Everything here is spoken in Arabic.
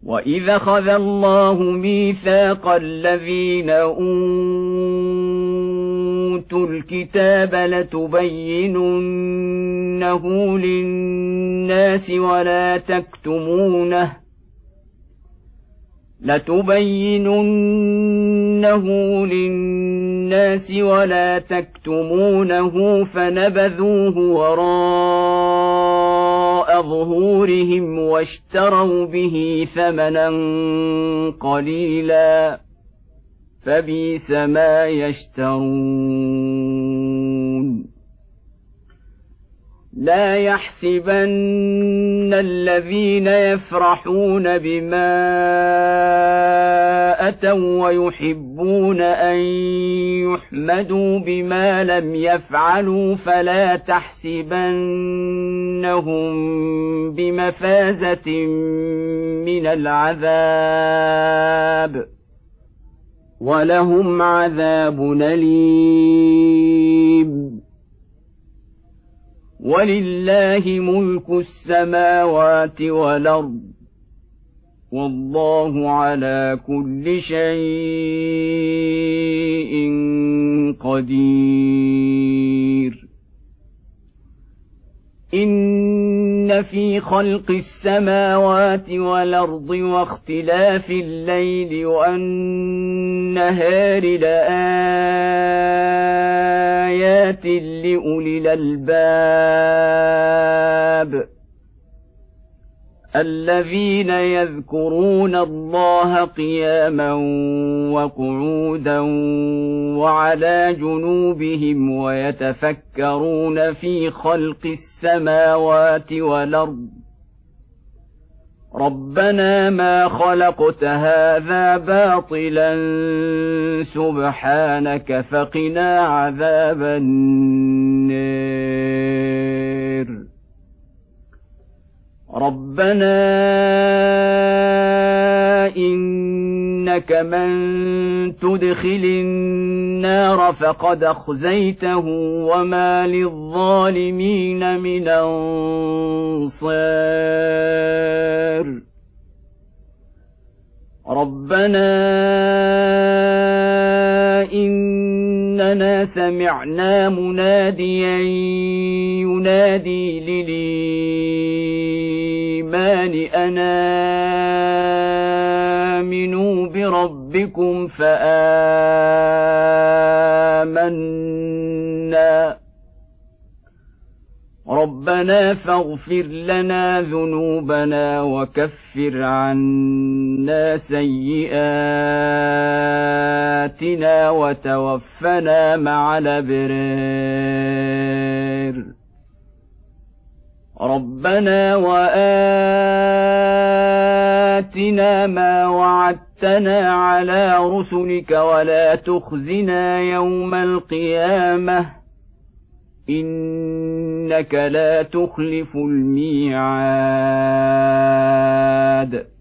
وإذا أخذ الله ميثاق الذين أوتوا الكتاب لتبيننه للناس ولا تكتمونه فنبذوه وراء ظهورهم واشتروا به ثمنا قليلا فبئس ما يشترون. لا يحسبن الذين يفرحون بما أتوا ويحبون أن يحمدوا بما لم يفعلوا فلا تحسبنهم بمفازة من العذاب ولهم عذاب أليم. ولله ملك السماوات والأرض والله على كل شيء قدير. إن في خلق السماوات والأرض واختلاف الليل والنهار لآيات لأولي الألباب الذين يذكرون الله قياما وقعودا وعلى جنوبهم ويتفكرون في خلق السماوات والأرض ربنا ما خلقت هذا باطلا سبحانك فقنا عذاب النار. ربنا إنك من تدخل النار فقد أخزيته وما للظالمين من أنصار. ربنا إننا سمعنا مناديا ينادي للإيمان أن آمنوا بربكم فآمنا. ربنا فاغفر لنا ذنوبنا وكفر عنا سيئاتنا وتوفنا مع الأبرار. ربنا وآتنا ما وعدتنا على رسلك ولا تخزنا يوم القيامة إنك لا تخلف الميعاد.